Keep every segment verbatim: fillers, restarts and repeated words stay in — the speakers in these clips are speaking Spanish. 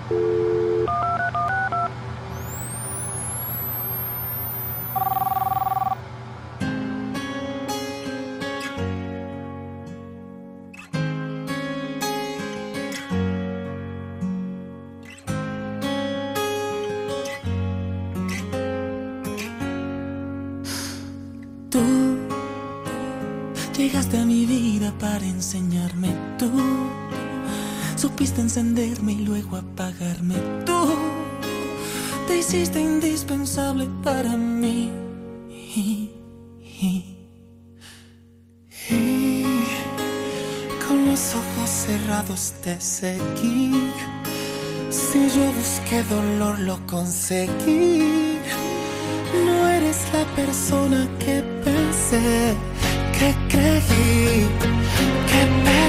Tú llegaste a mi vida para enseñarme. Tú supiste encenderme y luego apagarme. Tú te hiciste indispensable para mí. Y, y, y con los ojos cerrados te seguí. Si yo busqué dolor lo conseguí. No eres la persona que pensé, que creí, que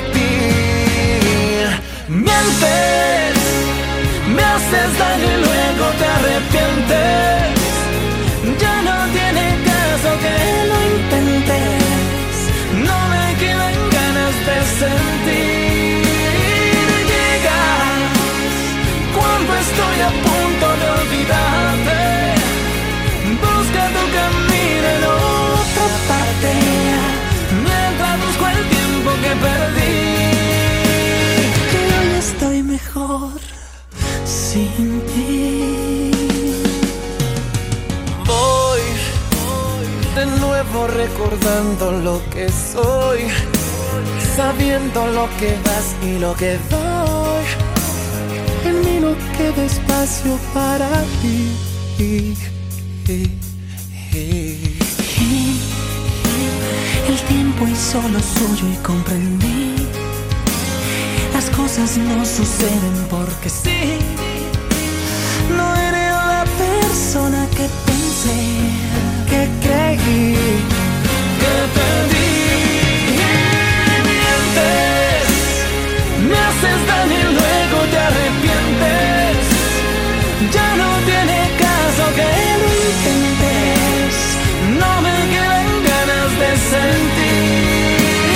pedí. Mientes, me haces daño y luego te arrepientes. Ya no tiene caso que lo intentes. No me quedan ganas de sentir. Llegas cuando estoy a punto de olvidarte. Busca tu camino en otra parte, mientras busco el tiempo que perdí. Y hoy estoy mejor sin ti. Voy de nuevo recordando lo que soy, sabiendo lo que das y lo que doy. En mí no queda espacio para ti. El tiempo hizo lo suyo y comprendí. Las cosas no suceden porque sí. No eres la persona que pensé, que creí, que perdí. Mientes, me haces daño y luego te arrepientes. Ya no tiene caso que lo intentes. No me quedan ganas de sentir.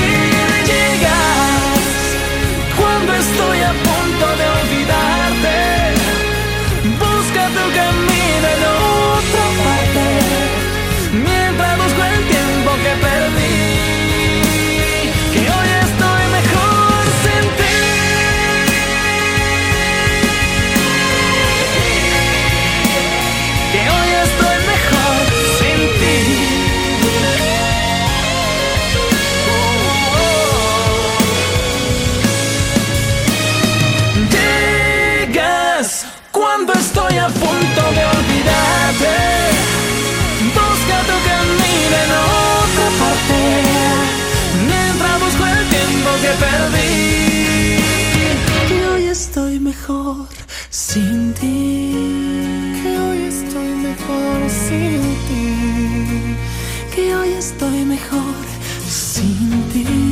Llegas cuando estoy a punto de olvidarte. Busca tu camino en otra parte, mientras busco el tiempo que perdí. Que hoy estoy mejor sin ti. Cuando estoy a punto de olvidarte, busca tu camino en otra parte, mientras busco el tiempo que perdí. Que hoy estoy mejor sin ti. Que hoy estoy mejor sin ti. Que hoy estoy mejor sin ti.